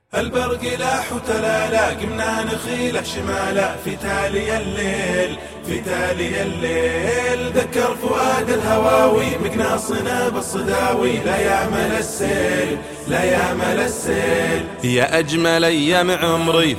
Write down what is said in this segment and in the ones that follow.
البرق لاح وتلالا قمنا نخيله شمالا في تالي الليل في تالي الليل ذكر فؤاد الهواوي مقناصنا بالصداوي لا يعمل السيل لا يعمل السيل. يا أجمل أيام عمري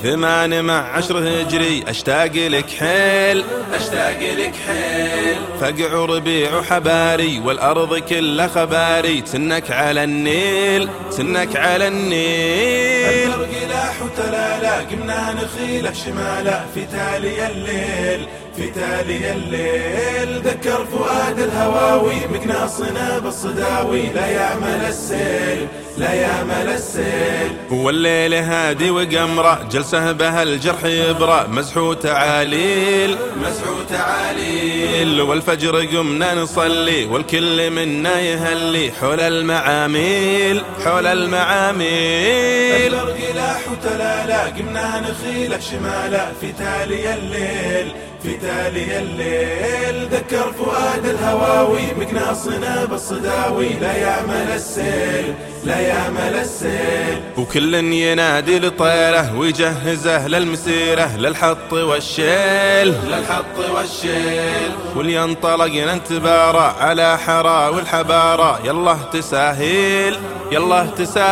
18 هجري أشتاق لك حيل أشتاق لك حيل. فقع وربيع وحباري والأرض كلها خباري تسنك على النيل تسنك على النيل. البرق لاح وتلالا قمنا نخيله شمالا في تالي الليل في تالي الليل ذكر فؤاد الهواوي مقناصنا بالصداوي لا يعمل السيل لا يعمل السيل. والليل هادي وقمرة جلسه بها الجرح يبرى مزحو تعاليل مزحو تعاليل. والفجر قمنا نصلي والكل منا يهلي حول المعاميل حول المعاميل. البرق لاح وتلالا قمنا نخيله شمالا في تالي الليل في تالي الليل ذكر فؤاد الهواوي مقناصنا بالصداوي لا يعمل السيل لا يعمل السيل. وكل ينادي لطيره ويجهزه للمسيره للحط والشيل للحط والشيل. ولينطلق ننتبارى على حرا والحبارى يالله تساهيل يالله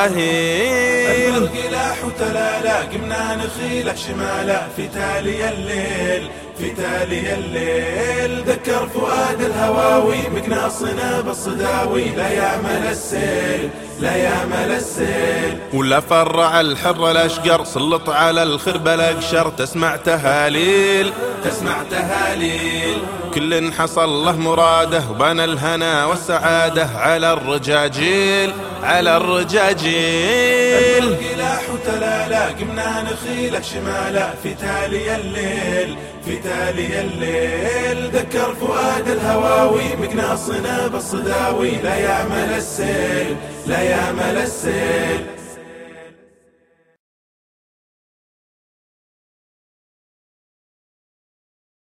تساهيل. البرق لاح وتلالا قمنا نخيله شمالا في تالي الليل في تالي الليل ذكر فؤاد الهواوي مقناصنا بالصداوي لا يعمل السيل لا يعمل السيل. ولا فرع الحر الأشقر سلط على الخرب الأقشر تسمع تهاليل تسمع تهاليل. كل حصل له مراده وبنى الهنا والسعادة على الرجاجيل على الرجاجيل. البرق لاح وتلالا قمنا نخيله شمالا في تالي الليل في تالي الليل ذكر فؤاد الهواوي مقناصنا بالصداوي لا يعمل السيل لا يعمل السيل.